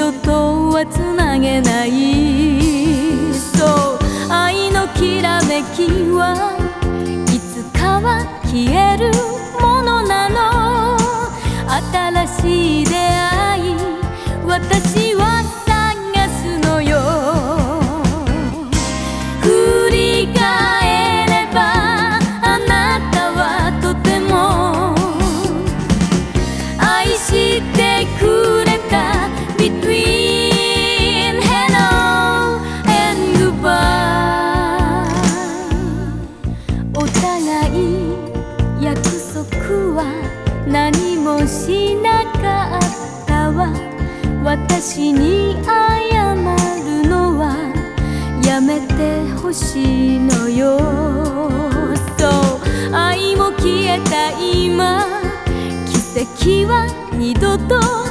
度とはつなげない。そう、愛のきらめきはいつかは消えるものなの。新しい出会い私は探すのよ。振り返ればあなたはとても愛してくれた Between Hello and Goodbye。 お互い約束は何もしなかったわ。私に謝るのはやめてほしいのよ。そう、愛も消えた今、奇跡は二度と